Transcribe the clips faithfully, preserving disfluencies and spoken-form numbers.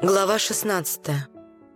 Глава шестнадцатая.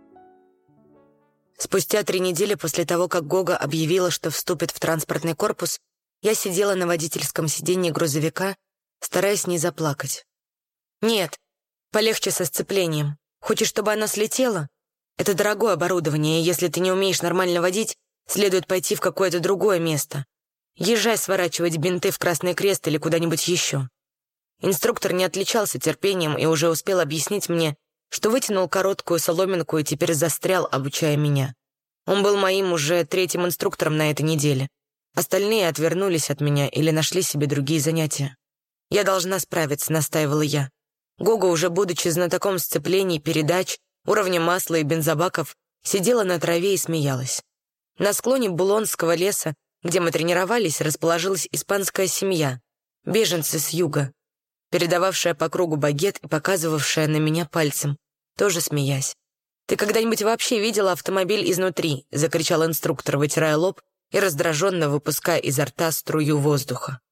Спустя три недели после того, как Гога объявила, что вступит в транспортный корпус, я сидела на водительском сиденье грузовика, стараясь не заплакать. «Нет, полегче со сцеплением. Хочешь, чтобы оно слетело? Это дорогое оборудование, и если ты не умеешь нормально водить, следует пойти в какое-то другое место. Езжай сворачивать бинты в Красный Крест или куда-нибудь еще». Инструктор не отличался терпением и уже успел объяснить мне, что вытянул короткую соломинку и теперь застрял, обучая меня. Он был моим уже третьим инструктором на этой неделе. Остальные отвернулись от меня или нашли себе другие занятия. «Я должна справиться», — настаивала я. Гога, уже будучи знатоком сцеплений, передач, уровня масла и бензобаков, сидела на траве и смеялась. На склоне Булонского леса, где мы тренировались, расположилась испанская семья, беженцы с юга, передававшая по кругу багет и показывавшая на меня пальцем, тоже смеясь. «Ты когда-нибудь вообще видела автомобиль изнутри?» — закричал инструктор, вытирая лоб и раздраженно выпуская изо рта струю воздуха.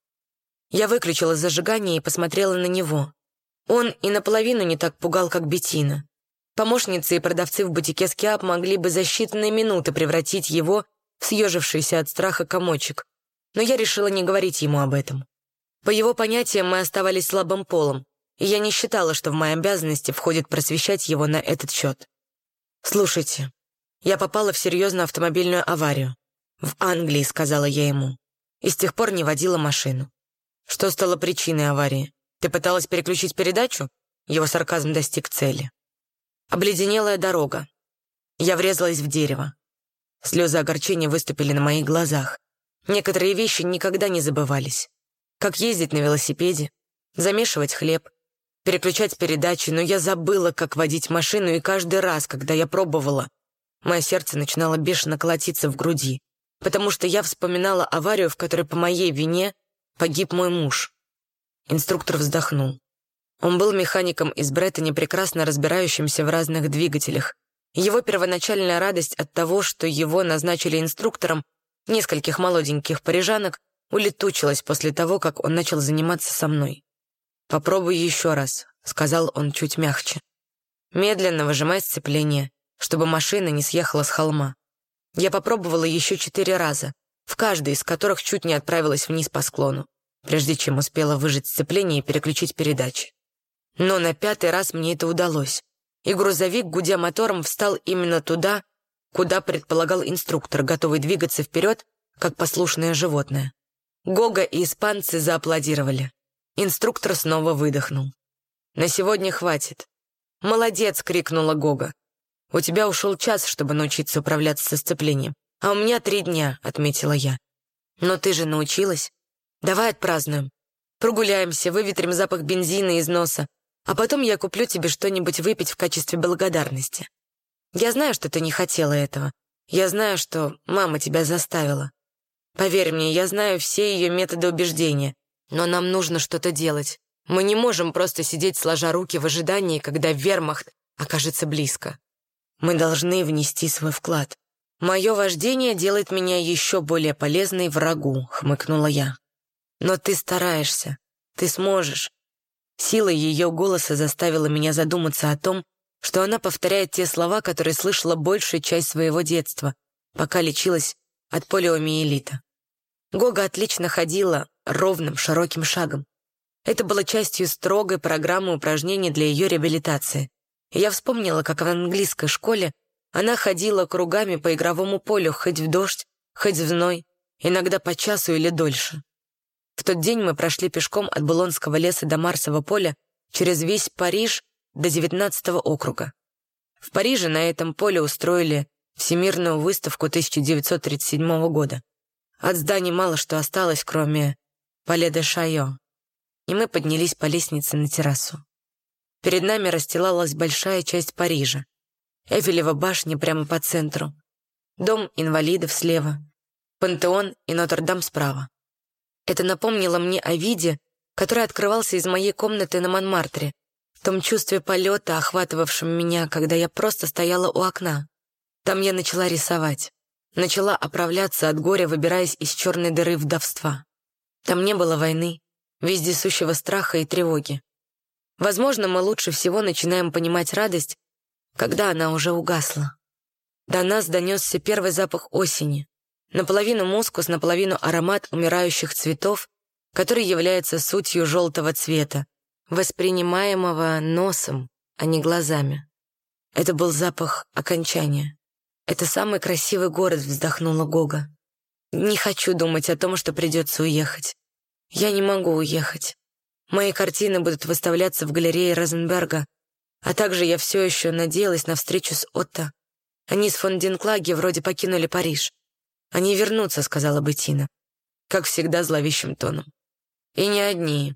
Я выключила зажигание и посмотрела на него. Он и наполовину не так пугал, как Беттина. Помощницы и продавцы в бутике Скиап могли бы за считанные минуты превратить его в съежившийся от страха комочек, но я решила не говорить ему об этом. По его понятиям мы оставались слабым полом, и я не считала, что в мои обязанности входит просвещать его на этот счет. «Слушайте, я попала в серьезную автомобильную аварию. В Англии», — сказала я ему, и с тех пор не водила машину. «Что стало причиной аварии? Ты пыталась переключить передачу?» Его сарказм достиг цели. Обледенелая дорога. Я врезалась в дерево. Слезы огорчения выступили на моих глазах. Некоторые вещи никогда не забывались. Как ездить на велосипеде, замешивать хлеб, переключать передачи, но я забыла, как водить машину, и каждый раз, когда я пробовала, мое сердце начинало бешено колотиться в груди, потому что я вспоминала аварию, в которой по моей вине погиб мой муж. Инструктор вздохнул. Он был механиком из Бреттони, прекрасно разбирающимся в разных двигателях. Его первоначальная радость от того, что его назначили инструктором нескольких молоденьких парижанок, улетучилась после того, как он начал заниматься со мной. «Попробуй еще раз», — сказал он чуть мягче. «Медленно выжимай сцепление, чтобы машина не съехала с холма». Я попробовала еще четыре раза, в каждой из которых чуть не отправилась вниз по склону, прежде чем успела выжать сцепление и переключить передачи. Но на пятый раз мне это удалось, и грузовик, гудя мотором, встал именно туда, куда предполагал инструктор, готовый двигаться вперед, как послушное животное. Гога и испанцы зааплодировали. Инструктор снова выдохнул. «На сегодня хватит». «Молодец!» — крикнула Гога. «У тебя ушел час, чтобы научиться управляться со сцеплением, а у меня три дня», — отметила я. «Но ты же научилась. Давай отпразднуем. Прогуляемся, выветрим запах бензина из носа, а потом я куплю тебе что-нибудь выпить в качестве благодарности. Я знаю, что ты не хотела этого. Я знаю, что мама тебя заставила. Поверь мне, я знаю все ее методы убеждения, но нам нужно что-то делать. Мы не можем просто сидеть сложа руки в ожидании, когда вермахт окажется близко. Мы должны внести свой вклад. Мое вождение делает меня еще более полезной врагу», — хмыкнула я. «Но ты стараешься. Ты сможешь». Сила ее голоса заставила меня задуматься о том, что она повторяет те слова, которые слышала большую часть своего детства, пока лечилась от полиомиелита. Гога отлично ходила ровным, широким шагом. Это было частью строгой программы упражнений для ее реабилитации. И я вспомнила, как в английской школе она ходила кругами по игровому полю, хоть в дождь, хоть в зной, иногда по часу или дольше. В тот день мы прошли пешком от Булонского леса до Марсового поля через весь Париж до девятнадцатого округа. В Париже на этом поле устроили Всемирную выставку тысяча девятьсот тридцать седьмого года. От зданий мало что осталось, кроме Пале де Шайо. И мы поднялись по лестнице на террасу. Перед нами расстилалась большая часть Парижа. Эйфелева башня прямо по центру. Дом инвалидов слева. Пантеон и Нотр-Дам справа. Это напомнило мне о виде, который открывался из моей комнаты на Монмартре, в том чувстве полета, охватывавшем меня, когда я просто стояла у окна. Там я начала рисовать. Начала оправляться от горя, выбираясь из черной дыры вдовства. Там не было войны, вездесущего страха и тревоги. Возможно, мы лучше всего начинаем понимать радость, когда она уже угасла. До нас донесся первый запах осени, наполовину мускус, наполовину аромат умирающих цветов, который является сутью желтого цвета, воспринимаемого носом, а не глазами. Это был запах окончания. «Это самый красивый город», — вздохнула Гога. «Не хочу думать о том, что придется уехать. Я не могу уехать. Мои картины будут выставляться в галерее Розенберга, а также я все еще надеялась на встречу с Отто. Они с фон Динклаге вроде покинули Париж. Они вернутся», — сказала Беттина, как всегда зловещим тоном. «И не одни.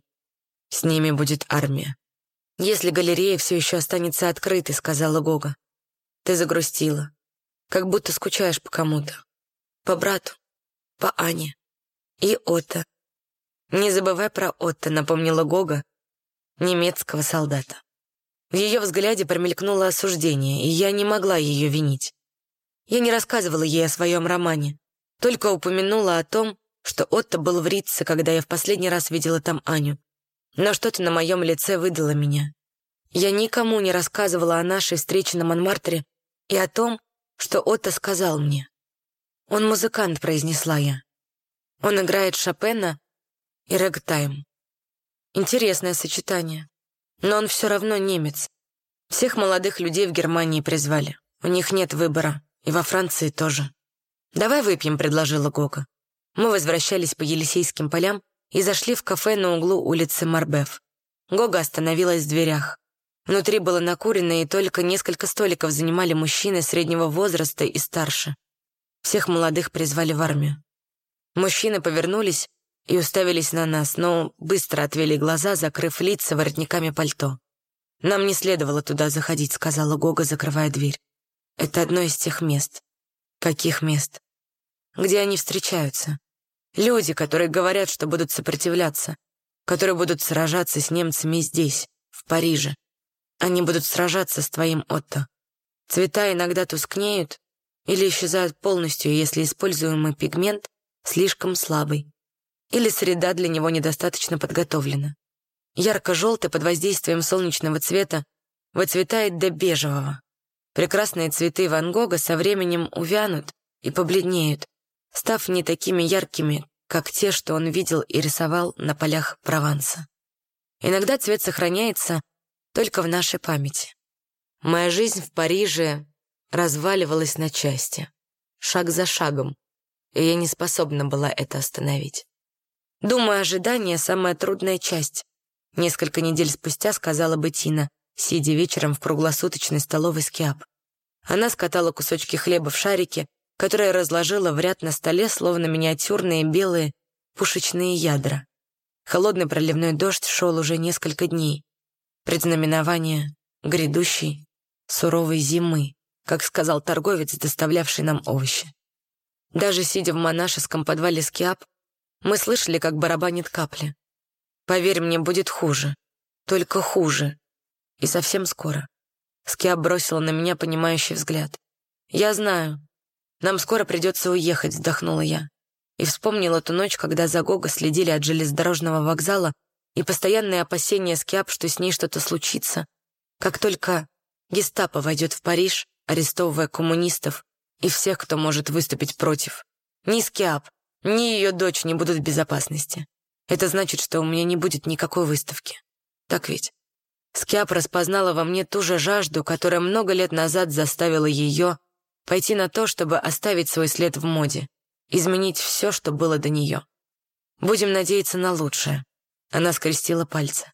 С ними будет армия». «Если галерея все еще останется открытой», — сказала Гога. «Ты загрустила. Как будто скучаешь по кому-то. По брату, по Ане и Отто». «Не забывай про Отто», — напомнила Гога, немецкого солдата. В ее взгляде промелькнуло осуждение, и я не могла ее винить. Я не рассказывала ей о своем романе, только упомянула о том, что Отто был в Ритце, когда я в последний раз видела там Аню. Но что-то на моем лице выдало меня. Я никому не рассказывала о нашей встрече на Монмартре и о том, что Отто сказал мне. «Он музыкант», — произнесла я. «Он играет Шопена и рэгтайм». Интересное сочетание. Но он все равно немец. Всех молодых людей в Германии призвали. У них нет выбора. И во Франции тоже. «Давай выпьем», — предложила Гога. Мы возвращались по Елисейским полям и зашли в кафе на углу улицы Марбеф. Гога остановилась в дверях. Внутри было накурено, и только несколько столиков занимали мужчины среднего возраста и старше. Всех молодых призвали в армию. Мужчины повернулись и уставились на нас, но быстро отвели глаза, закрыв лица воротниками пальто. «Нам не следовало туда заходить», — сказала Гога, закрывая дверь. «Это одно из тех мест». «Каких мест?» «Где они встречаются. Люди, которые говорят, что будут сопротивляться, которые будут сражаться с немцами здесь, в Париже. Они будут сражаться с твоим Отто. Цвета иногда тускнеют или исчезают полностью, если используемый пигмент слишком слабый, или среда для него недостаточно подготовлена. Ярко-желтый под воздействием солнечного цвета выцветает до бежевого. Прекрасные цветы Ван Гога со временем увянут и побледнеют, став не такими яркими, как те, что он видел и рисовал на полях Прованса. Иногда цвет сохраняется только в нашей памяти. Моя жизнь в Париже разваливалась на части, шаг за шагом, и я не способна была это остановить. «Думаю, ожидание — самая трудная часть», — несколько недель спустя сказала Беттина, сидя вечером в круглосуточной столовой Скиап. Она скатала кусочки хлеба в шарики, которые разложила в ряд на столе, словно миниатюрные белые пушечные ядра. Холодный проливной дождь шел уже несколько дней. Предзнаменование грядущей суровой зимы, как сказал торговец, доставлявший нам овощи. Даже сидя в монашеском подвале Скиап, мы слышали, как барабанит капли. «Поверь мне, будет хуже. Только хуже. И совсем скоро». Скиап бросила на меня понимающий взгляд. «Я знаю. Нам скоро придется уехать», — вздохнула я. И вспомнила ту ночь, когда за Гого следили от железнодорожного вокзала, и постоянные опасения Скиап, что с ней что-то случится, как только гестапо войдет в Париж, арестовывая коммунистов и всех, кто может выступить против. Ни Скиап, ни ее дочь не будут в безопасности. Это значит, что у меня не будет никакой выставки. Так ведь? Скиап распознала во мне ту же жажду, которая много лет назад заставила ее пойти на то, чтобы оставить свой след в моде, изменить все, что было до нее. Будем надеяться на лучшее. Она скрестила пальцы.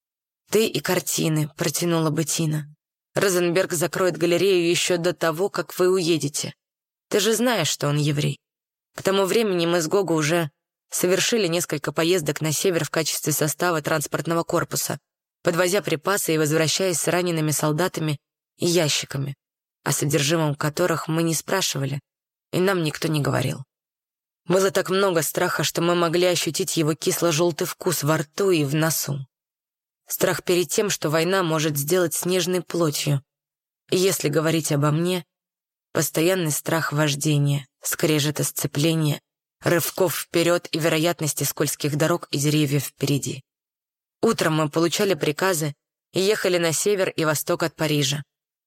«Ты и картины», — протянула Беттина. «Розенберг закроет галерею еще до того, как вы уедете. Ты же знаешь, что он еврей. К тому времени мы с Гого уже совершили несколько поездок на север в качестве состава транспортного корпуса, подвозя припасы и возвращаясь с ранеными солдатами и ящиками, о содержимом которых мы не спрашивали, и нам никто не говорил. Было так много страха, что мы могли ощутить его кисло-желтый вкус во рту и в носу. Страх перед тем, что война может сделать снежной плотью. И если говорить обо мне, постоянный страх вождения, скрежета сцепления, рывков вперед и вероятности скользких дорог и деревьев впереди. Утром мы получали приказы и ехали на север и восток от Парижа.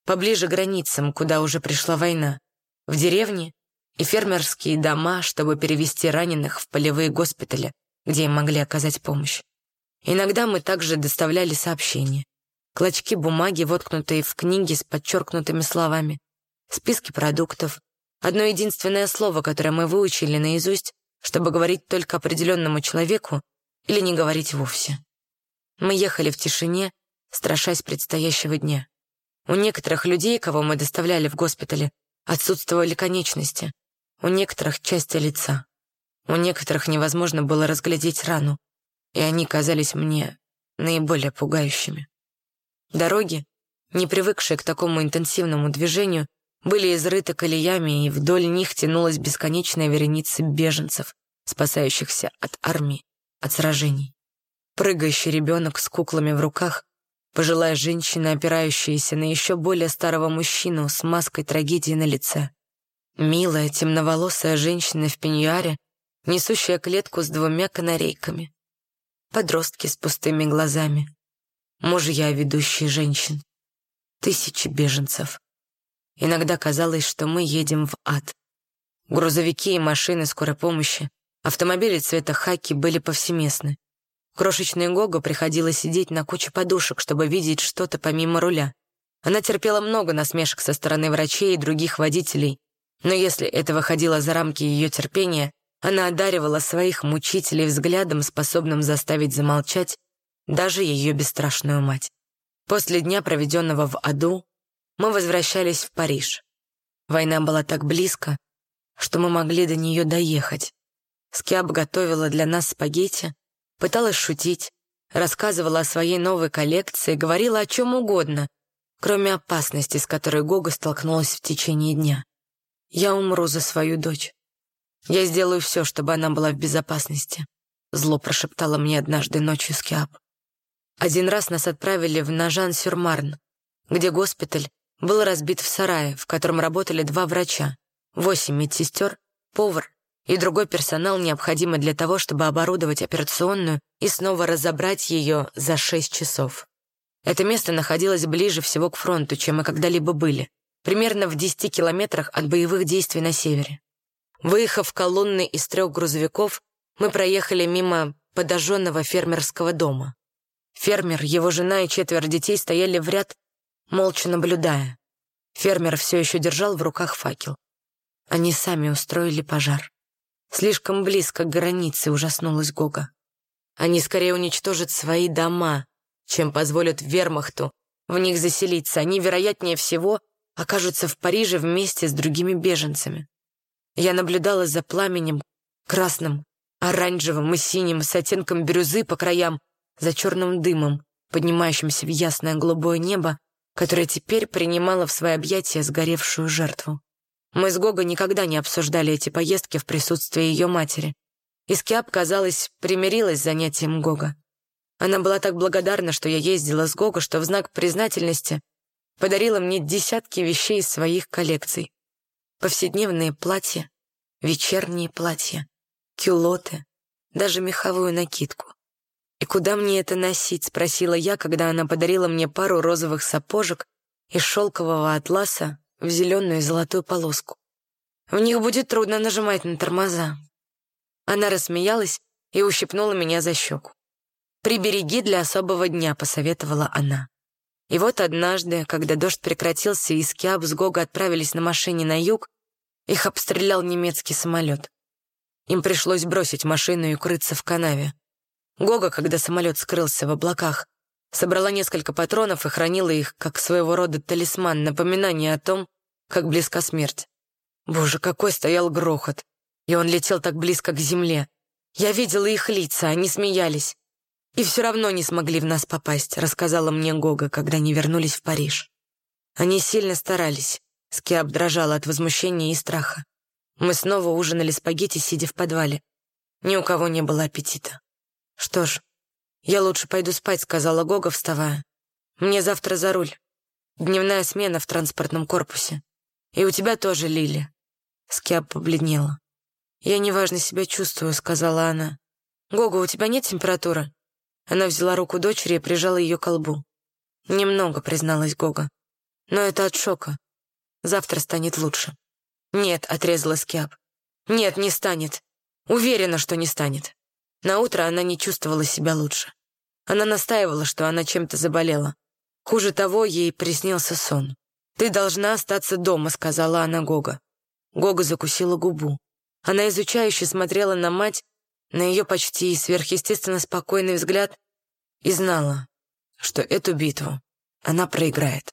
поближе к границам, куда уже пришла война, в деревни и фермерские дома, чтобы перевести раненых в полевые госпитали, где им могли оказать помощь. Иногда мы также доставляли сообщения. Клочки бумаги, воткнутые в книги с подчеркнутыми словами, списки продуктов, одно единственное слово, которое мы выучили наизусть, чтобы говорить только определенному человеку или не говорить вовсе. Мы ехали в тишине, страшась предстоящего дня. У некоторых людей, кого мы доставляли в госпитале, отсутствовали конечности, у некоторых части лица. У некоторых невозможно было разглядеть рану, и они казались мне наиболее пугающими. Дороги, не привыкшие к такому интенсивному движению, были изрыты колеями, и вдоль них тянулась бесконечная вереница беженцев, спасающихся от армии, от сражений. Прыгающий ребенок с куклами в руках, пожилая женщина, опирающаяся на еще более старого мужчину с маской трагедии на лице. Милая, темноволосая женщина в пеньюаре, несущая клетку с двумя канарейками. Подростки с пустыми глазами. Мужья, ведущие женщин. Тысячи беженцев. Иногда казалось, что мы едем в ад. Грузовики и машины скорой помощи, автомобили цвета хаки были повсеместны. Крошечной Гого приходилось сидеть на куче подушек, чтобы видеть что-то помимо руля. Она терпела много насмешек со стороны врачей и других водителей, но если это выходило за рамки ее терпения, она одаривала своих мучителей взглядом, способным заставить замолчать даже ее бесстрашную мать. После дня, проведенного в аду, мы возвращались в Париж. Война была так близко, что мы могли до нее доехать. Скиаб готовила для нас спагетти, пыталась шутить, рассказывала о своей новой коллекции, говорила о чем угодно, кроме опасности, с которой Гога столкнулась в течение дня. «Я умру за свою дочь. Я сделаю все, чтобы она была в безопасности», — зло прошептала мне однажды ночью Скиаб. Один раз нас отправили в Ножан-сюр-Марн, где госпиталь был разбит в сарае, в котором работали два врача, восемь медсестер, повар и другой персонал, необходимый для того, чтобы оборудовать операционную и снова разобрать ее за шесть часов. Это место находилось ближе всего к фронту, чем мы когда-либо были, примерно в десяти километрах от боевых действий на севере. Выехав колонной из трех грузовиков, мы проехали мимо подожженного фермерского дома. Фермер, его жена и четверо детей стояли в ряд, молча наблюдая. Фермер все еще держал в руках факел. Они сами устроили пожар. Слишком близко к границе, ужаснулась Гога. Они скорее уничтожат свои дома, чем позволят вермахту в них заселиться. Они, вероятнее всего, окажутся в Париже вместе с другими беженцами. Я наблюдала за пламенем, красным, оранжевым и синим, с оттенком бирюзы по краям, за черным дымом, поднимающимся в ясное голубое небо, которое теперь принимало в свои объятия сгоревшую жертву. Мы с Гого никогда не обсуждали эти поездки в присутствии ее матери. И Скиаб, казалось, примирилась с занятием Гога. Она была так благодарна, что я ездила с Гого, что в знак признательности подарила мне десятки вещей из своих коллекций. Повседневные платья, вечерние платья, кюлоты, даже меховую накидку. «И куда мне это носить?» — спросила я, когда она подарила мне пару розовых сапожек из шелкового атласа в зеленую и золотую полоску. «В них будет трудно нажимать на тормоза». Она рассмеялась и ущипнула меня за щеку. «Прибереги для особого дня», — посоветовала она. И вот однажды, когда дождь прекратился и Скиаб с Гого отправились на машине на юг, их обстрелял немецкий самолет. Им пришлось бросить машину и укрыться в канаве. Гога, когда самолет скрылся в облаках, собрала несколько патронов и хранила их как своего рода талисман, напоминание о том, как близка смерть. Боже, какой стоял грохот! И он летел так близко к земле. Я видела их лица, они смеялись. И все равно не смогли в нас попасть, рассказала мне Гога, когда они вернулись в Париж. Они сильно старались. Скиаб дрожала от возмущения и страха. Мы снова ужинали спагетти, сидя в подвале. Ни у кого не было аппетита. «Что ж, я лучше пойду спать», — сказала Гога, вставая. «Мне завтра за руль. Дневная смена в транспортном корпусе. И у тебя тоже, Лили». Скиаб побледнела. «Я неважно себя чувствую», — сказала она. «Гога, у тебя нет температуры?» Она взяла руку дочери и прижала ее к лбу. «Немного», — призналась Гога. Но это от шока. Завтра станет лучше. Нет, отрезала Скиаб. Нет, не станет. Уверена, что не станет. Наутро она не чувствовала себя лучше. Она настаивала, что она чем-то заболела. Хуже того, ей приснился сон. «Ты должна остаться дома», — сказала она Гога. Гога закусила губу. Она изучающе смотрела на мать, на ее почти сверхъестественно спокойный взгляд, и знала, что эту битву она проиграет.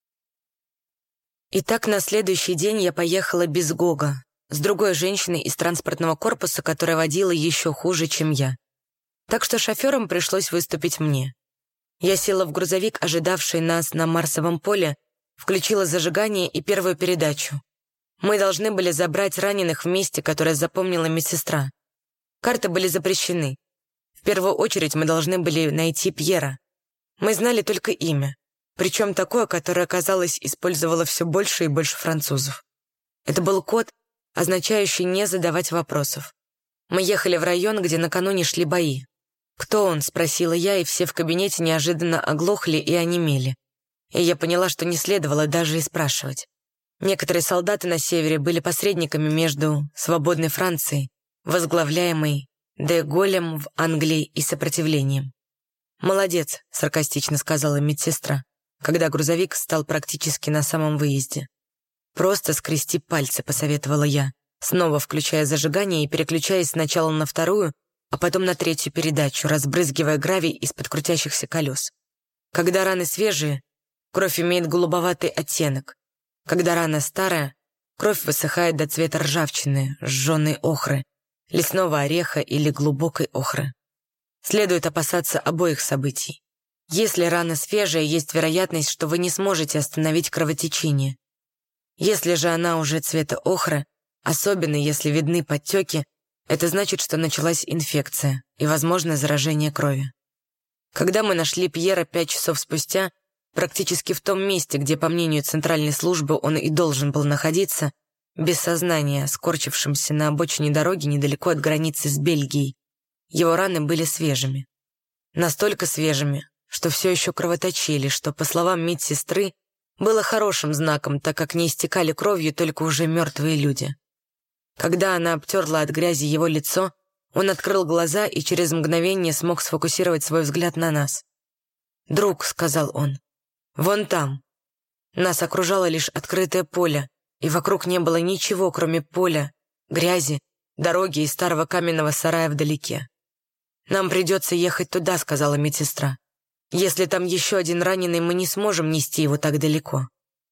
Итак, на следующий день я поехала без Гога, с другой женщиной из транспортного корпуса, которая водила еще хуже, чем я. Так что шофером пришлось выступить мне. Я села в грузовик, ожидавший нас на Марсовом поле, включила зажигание и первую передачу. Мы должны были забрать раненых в месте, которое запомнила медсестра. Карты были запрещены. В первую очередь мы должны были найти Пьера. Мы знали только имя, причем такое, которое, казалось, использовало все больше и больше французов. Это был код, означающий «не задавать вопросов». Мы ехали в район, где накануне шли бои. «Кто он?» — спросила я, и все в кабинете неожиданно оглохли и онемели. И я поняла, что не следовало даже и спрашивать. Некоторые солдаты на севере были посредниками между свободной Францией, возглавляемой де Голлем в Англии, и сопротивлением. «Молодец», — саркастично сказала медсестра, когда грузовик стал практически на самом выезде. «Просто скрести пальцы», — посоветовала я, снова включая зажигание и переключаясь сначала на вторую, а потом на третью передачу, разбрызгивая гравий из-под крутящихся колес. Когда раны свежие, кровь имеет голубоватый оттенок. Когда рана старая, кровь высыхает до цвета ржавчины, сжженной охры, лесного ореха или глубокой охры. Следует опасаться обоих событий. Если рана свежая, есть вероятность, что вы не сможете остановить кровотечение. Если же она уже цвета охры, особенно если видны подтеки, это значит, что началась инфекция и, возможно, заражение крови. Когда мы нашли Пьера пять часов спустя, практически в том месте, где, по мнению центральной службы, он и должен был находиться, без сознания, скорчившимся на обочине дороги недалеко от границы с Бельгией, его раны были свежими. Настолько свежими, что все еще кровоточили, что, по словам медсестры, было хорошим знаком, так как не истекали кровью только уже мертвые люди. Когда она обтерла от грязи его лицо, он открыл глаза и через мгновение смог сфокусировать свой взгляд на нас. «Друг», — сказал он, — «вон там». Нас окружало лишь открытое поле, и вокруг не было ничего, кроме поля, грязи, дороги и старого каменного сарая вдалеке. «Нам придется ехать туда», — сказала медсестра. «Если там еще один раненый, мы не сможем нести его так далеко».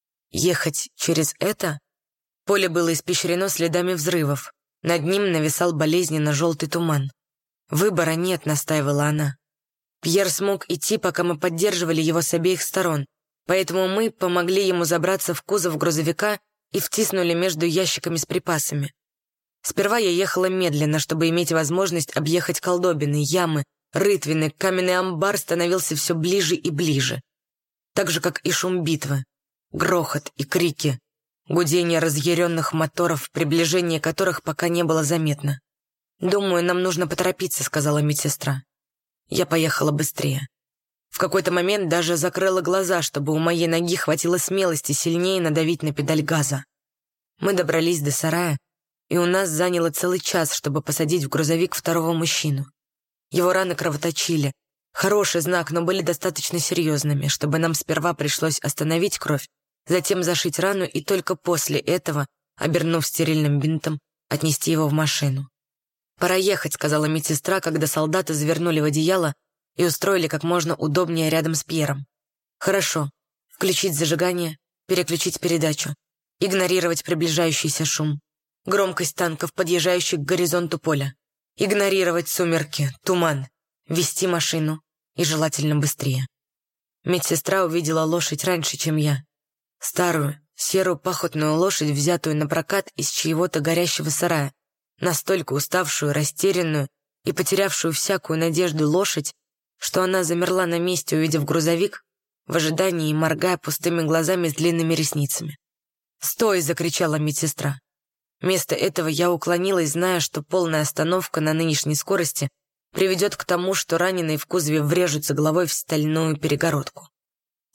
«Ехать через это?» Поле было испещрено следами взрывов. Над ним нависал болезненно желтый туман. «Выбора нет», — настаивала она. Пьер смог идти, пока мы поддерживали его с обеих сторон, поэтому мы помогли ему забраться в кузов грузовика и втиснули между ящиками с припасами. Сперва я ехала медленно, чтобы иметь возможность объехать колдобины, ямы, рытвины, каменный амбар становился все ближе и ближе. Так же, как и шум битвы, грохот и крики, гудение разъяренных моторов, приближение которых пока не было заметно. «Думаю, нам нужно поторопиться», — сказала медсестра. Я поехала быстрее. В какой-то момент даже закрыла глаза, чтобы у моей ноги хватило смелости сильнее надавить на педаль газа. Мы добрались до сарая, и у нас заняло целый час, чтобы посадить в грузовик второго мужчину. Его раны кровоточили. Хороший знак, но были достаточно серьезными, чтобы нам сперва пришлось остановить кровь, затем зашить рану и только после этого, обернув стерильным бинтом, отнести его в машину. «Пора ехать», — сказала медсестра, когда солдаты завернули в одеяло и устроили как можно удобнее рядом с Пьером. «Хорошо. Включить зажигание, переключить передачу, игнорировать приближающийся шум, громкость танков, подъезжающих к горизонту поля, игнорировать сумерки, туман, вести машину и желательно быстрее». Медсестра увидела лошадь раньше, чем я. Старую, серую пахотную лошадь, взятую на прокат из чьего-то горящего сарая, настолько уставшую, растерянную и потерявшую всякую надежду лошадь, что она замерла на месте, увидев грузовик, в ожидании и моргая пустыми глазами с длинными ресницами. «Стой!» — закричала медсестра. Вместо этого я уклонилась, зная, что полная остановка на нынешней скорости приведет к тому, что раненые в кузове врежутся головой в стальную перегородку.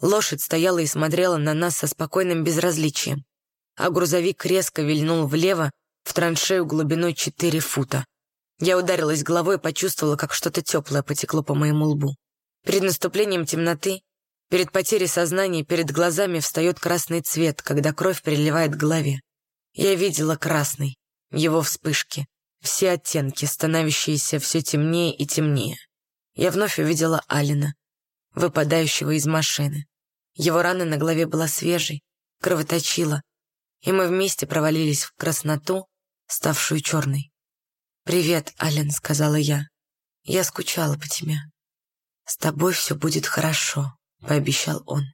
Лошадь стояла и смотрела на нас со спокойным безразличием, а грузовик резко вильнул влево в траншею глубиной четыре фута. Я ударилась головой и почувствовала, как что-то теплое потекло по моему лбу. Перед наступлением темноты, перед потерей сознания, перед глазами встает красный цвет, когда кровь переливает к голове. Я видела красный, его вспышки, все оттенки, становящиеся все темнее и темнее. Я вновь увидела Алина, выпадающего из машины. Его рана на голове была свежей, кровоточила, и мы вместе провалились в красноту, ставшую черной. «Привет, Ален», — сказала я. «Я скучала по тебе». «С тобой все будет хорошо», — пообещал он.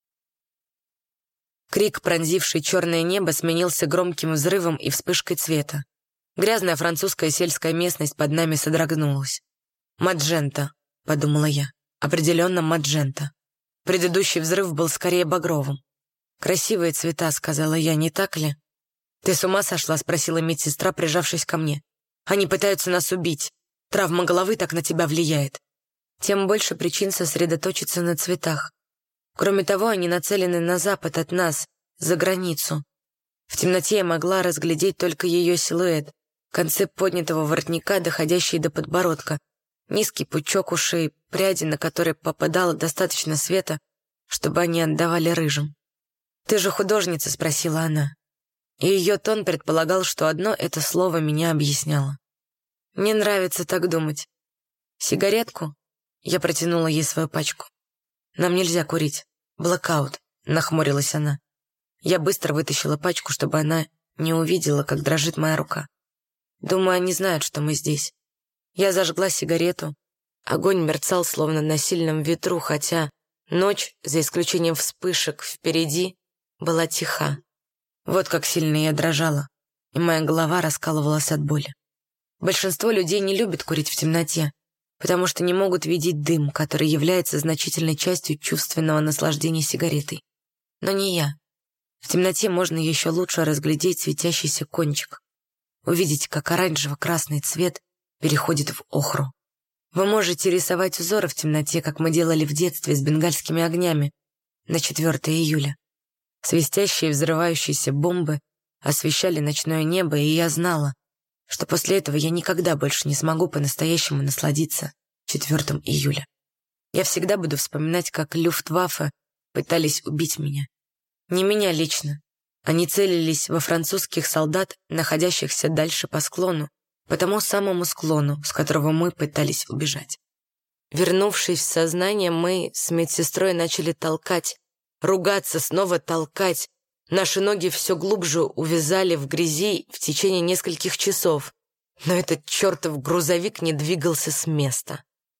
Крик, пронзивший черное небо, сменился громким взрывом и вспышкой цвета. Грязная французская сельская местность под нами содрогнулась. «Маджента», — подумала я. «Определенно маджента». Предыдущий взрыв был скорее багровым. «Красивые цвета», — сказала я, — «не так ли?» «Ты с ума сошла?» — спросила медсестра, прижавшись ко мне. «Они пытаются нас убить. Травма головы так на тебя влияет». Тем больше причин сосредоточиться на цветах. Кроме того, они нацелены на запад от нас, за границу. В темноте я могла разглядеть только ее силуэт, концы поднятого воротника, доходящие до подбородка, низкий пучок ушей, пряди, на которые попадало достаточно света, чтобы они отдавали рыжим. «Ты же художница?» — спросила она. И ее тон предполагал, что одно это слово меня объясняло. «Мне нравится так думать». «Сигаретку?» — я протянула ей свою пачку. «Нам нельзя курить. Блэкаут», — нахмурилась она. Я быстро вытащила пачку, чтобы она не увидела, как дрожит моя рука. Думаю, они знают, что мы здесь. Я зажгла сигарету. Огонь мерцал, словно на сильном ветру, хотя ночь, за исключением вспышек впереди, была тиха. Вот как сильно я дрожала, и моя голова раскалывалась от боли. Большинство людей не любят курить в темноте, потому что не могут видеть дым, который является значительной частью чувственного наслаждения сигаретой. Но не я. В темноте можно еще лучше разглядеть светящийся кончик, увидеть, как оранжево-красный цвет переходит в охру. Вы можете рисовать узоры в темноте, как мы делали в детстве с бенгальскими огнями на четвёртое июля. Свистящие и взрывающиеся бомбы освещали ночное небо, и я знала, что после этого я никогда больше не смогу по-настоящему насладиться четвёртым июля. Я всегда буду вспоминать, как Люфтваффе пытались убить меня. Не меня лично. Они целились во французских солдат, находящихся дальше по склону, по тому самому склону, с которого мы пытались убежать. Вернувшись в сознание, мы с медсестрой начали толкать, ругаться, снова толкать. Наши ноги все глубже увязали в грязи в течение нескольких часов, но этот чертов грузовик не двигался с места.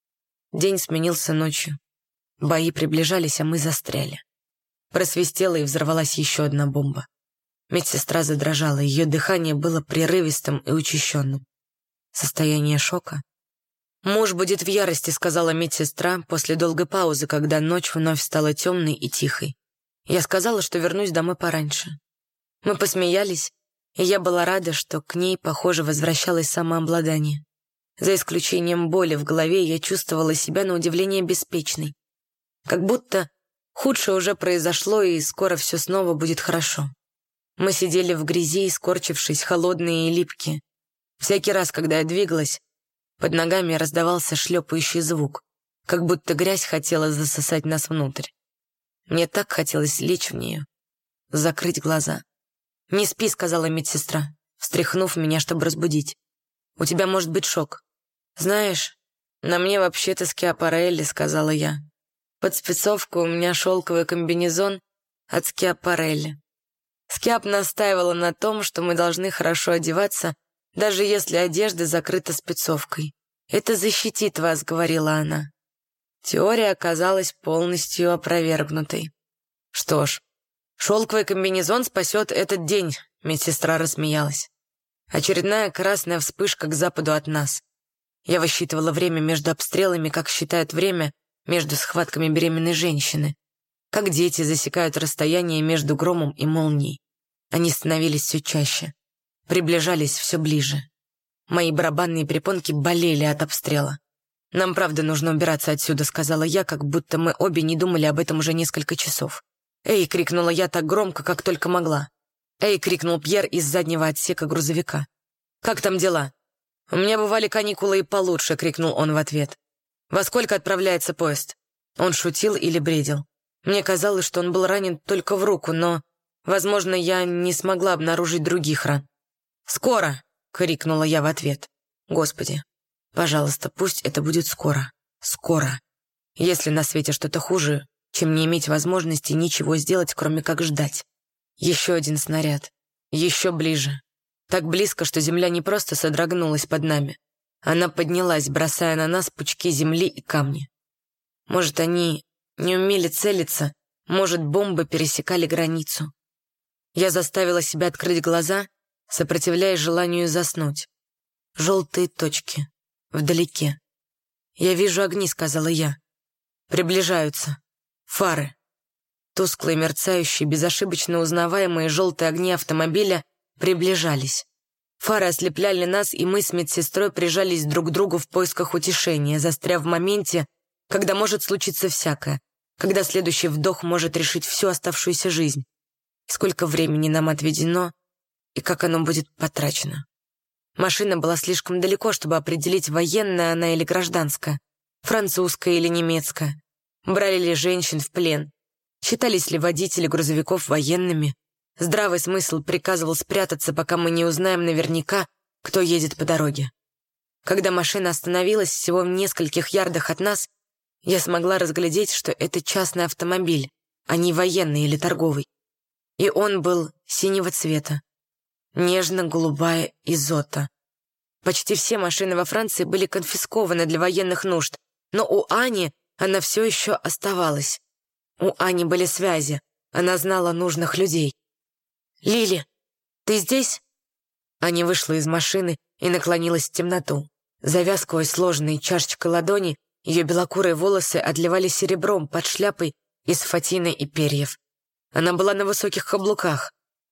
День сменился ночью. Бои приближались, а мы застряли. Просвистела и взорвалась еще одна бомба. Медсестра задрожала, ее дыхание было прерывистым и учащенным. Состояние шока. «Муж будет в ярости», — сказала медсестра после долгой паузы, когда ночь вновь стала темной и тихой. Я сказала, что вернусь домой пораньше. Мы посмеялись, и я была рада, что к ней, похоже, возвращалось самообладание. За исключением боли в голове я чувствовала себя на удивление беспечной. Как будто худшее уже произошло, и скоро все снова будет хорошо. Мы сидели в грязи, скорчившись, холодные и липкие. Всякий раз, когда я двигалась, под ногами раздавался шлепающий звук, как будто грязь хотела засосать нас внутрь. Мне так хотелось лечь в нее, закрыть глаза. «Не спи», — сказала медсестра, встряхнув меня, чтобы разбудить. «У тебя может быть шок». «Знаешь, на мне вообще-то скиапарелли», — сказала я. «Под спецовку у меня шелковый комбинезон от скиапарелли». Скиап настаивала на том, что мы должны хорошо одеваться, даже если одежда закрыта спецовкой. «Это защитит вас», — говорила она. Теория оказалась полностью опровергнутой. «Что ж, шелковый комбинезон спасет этот день», — медсестра рассмеялась. Очередная красная вспышка к западу от нас. Я высчитывала время между обстрелами, как считают время между схватками беременной женщины. Как дети засекают расстояние между громом и молнией. Они становились все чаще. Приближались все ближе. Мои барабанные перепонки болели от обстрела. «Нам правда нужно убираться отсюда», — сказала я, как будто мы обе не думали об этом уже несколько часов. «Эй!» — крикнула я так громко, как только могла. «Эй!» — крикнул Пьер из заднего отсека грузовика. «Как там дела?» «У меня бывали каникулы и получше», — крикнул он в ответ. «Во сколько отправляется поезд?» Он шутил или бредил. Мне казалось, что он был ранен только в руку, но, возможно, я не смогла обнаружить других ран. «Скоро!» — крикнула я в ответ. «Господи, пожалуйста, пусть это будет скоро. Скоро. Если на свете что-то хуже, чем не иметь возможности ничего сделать, кроме как ждать. Еще один снаряд. Еще ближе. Так близко, что земля не просто содрогнулась под нами. Она поднялась, бросая на нас пучки земли и камни. Может, они не умели целиться, может, бомбы пересекали границу. Я заставила себя открыть глаза, сопротивляясь желанию заснуть. Желтые точки. Вдалеке. «Я вижу огни», — сказала я. «Приближаются. Фары». Тусклые, мерцающие, безошибочно узнаваемые желтые огни автомобиля приближались. Фары ослепляли нас, и мы с медсестрой прижались друг к другу в поисках утешения, застряв в моменте, когда может случиться всякое, когда следующий вдох может решить всю оставшуюся жизнь. Сколько времени нам отведено, и как оно будет потрачено. Машина была слишком далеко, чтобы определить, военная она или гражданская, французская или немецкая. Брали ли женщин в плен? Считались ли водители грузовиков военными? Здравый смысл приказывал спрятаться, пока мы не узнаем наверняка, кто едет по дороге. Когда машина остановилась всего в нескольких ярдах от нас, я смогла разглядеть, что это частный автомобиль, а не военный или торговый. И он был синего цвета. Нежно-голубая изота. Почти все машины во Франции были конфискованы для военных нужд, но у Ани она все еще оставалась. У Ани были связи, она знала нужных людей. «Лили, ты здесь?» Аня вышла из машины и наклонилась в темноту. Завя сквозь сложенные чашечкой ладони, ее белокурые волосы отливали серебром под шляпой из фатины и перьев. Она была на высоких каблуках.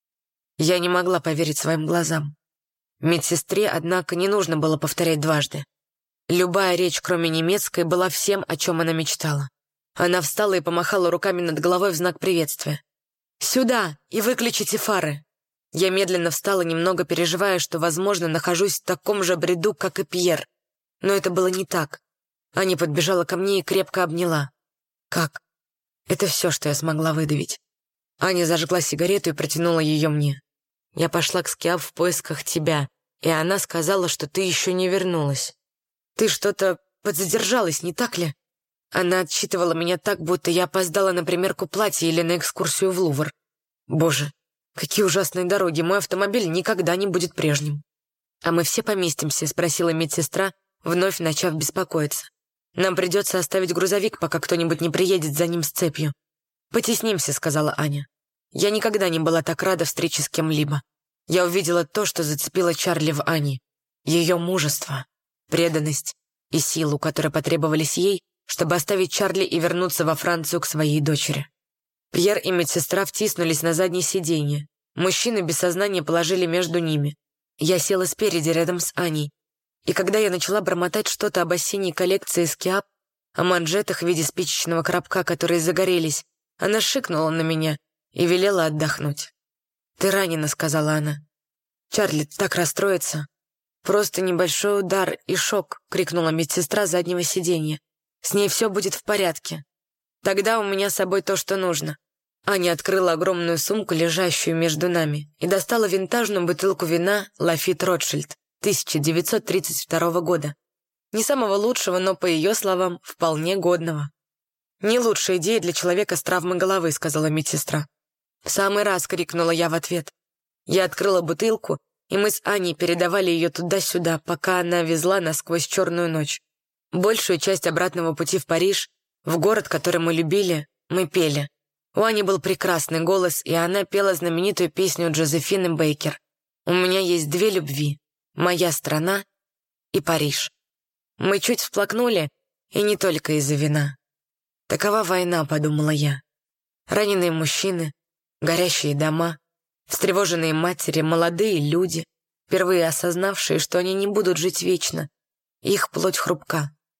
Я не могла поверить своим глазам. Медсестре, однако, не нужно было повторять дважды. Любая речь, кроме немецкой, была всем, о чем она мечтала. Она встала и помахала руками над головой в знак приветствия. «Сюда! И выключите фары!» Я медленно встала, немного переживая, что, возможно, нахожусь в таком же бреду, как и Пьер. Но это было не так. Аня подбежала ко мне и крепко обняла. «Как?» Это все, что я смогла выдавить. Аня зажгла сигарету и протянула ее мне. «Я пошла к Скиап в поисках тебя, и она сказала, что ты еще не вернулась. Ты что-то подзадержалась, не так ли?» Она отчитывала меня так, будто я опоздала на примерку платья или на экскурсию в Лувр. Боже, какие ужасные дороги, мой автомобиль никогда не будет прежним. «А мы все поместимся?» — спросила медсестра, вновь начав беспокоиться. «Нам придется оставить грузовик, пока кто-нибудь не приедет за ним с цепью». «Потеснимся», — сказала Аня. Я никогда не была так рада встрече с кем-либо. Я увидела то, что зацепило Чарли в Ане. Ее мужество, преданность и силу, которые потребовались ей, чтобы оставить Чарли и вернуться во Францию к своей дочери. Пьер и медсестра втиснулись на заднее сиденье. Мужчины без сознания положили между ними. Я села спереди, рядом с Аней. И когда я начала бормотать что-то об осенней коллекции Скиап, о манжетах в виде спичечного коробка, которые загорелись, она шикнула на меня и велела отдохнуть. «Ты ранена», — сказала она. «Чарли так расстроится». «Просто небольшой удар и шок», — крикнула медсестра заднего сиденья. «С ней все будет в порядке. Тогда у меня с собой то, что нужно». Аня открыла огромную сумку, лежащую между нами, и достала винтажную бутылку вина «Лафит Ротшильд» тысяча девятьсот тридцать второго года. Не самого лучшего, но, по ее словам, вполне годного. «Не лучшая идея для человека с травмой головы», — сказала медсестра. «В самый раз!» — крикнула я в ответ. Я открыла бутылку, и мы с Аней передавали ее туда-сюда, пока она везла нас сквозь черную ночь. Большую часть обратного пути в Париж, в город, который мы любили, мы пели. У Ани был прекрасный голос, и она пела знаменитую песню Джозефины Бейкер. «У меня есть две любви. Моя страна и Париж». Мы чуть всплакнули, и не только из-за вина. «Такова война», — подумала я. Раненые мужчины, горящие дома, встревоженные матери, молодые люди, впервые осознавшие, что они не будут жить вечно. Их плоть хрупка.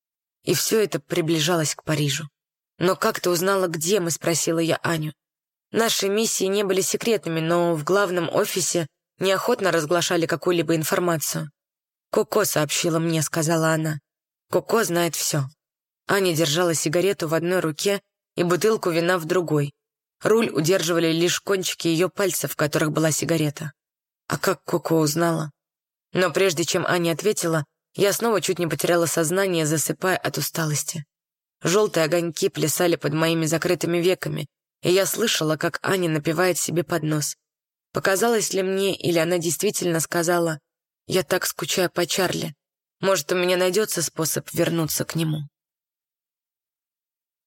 И все это приближалось к Парижу. «Но как ты узнала, где мы?» — спросила я Аню. Наши миссии не были секретными, но в главном офисе неохотно разглашали какую-либо информацию. «Коко сообщила мне», — сказала она. «Коко знает все». Аня держала сигарету в одной руке и бутылку вина в другой. Руль удерживали лишь кончики ее пальцев, в которых была сигарета. А как Коко узнала? Но прежде чем Аня ответила, я снова чуть не потеряла сознание, засыпая от усталости. Желтые огоньки плясали под моими закрытыми веками, и я слышала, как Аня напевает себе под нос. Показалось ли мне, или она действительно сказала: «Я так скучаю по Чарли. Может, у меня найдется способ вернуться к нему».